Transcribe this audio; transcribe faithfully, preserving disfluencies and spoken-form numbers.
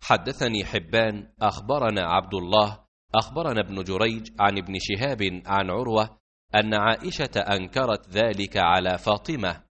حدثني حبان أخبرنا عبد الله أخبرنا ابن جريج عن ابن شهاب عن عروة أن عائشة أنكرت ذلك على فاطمة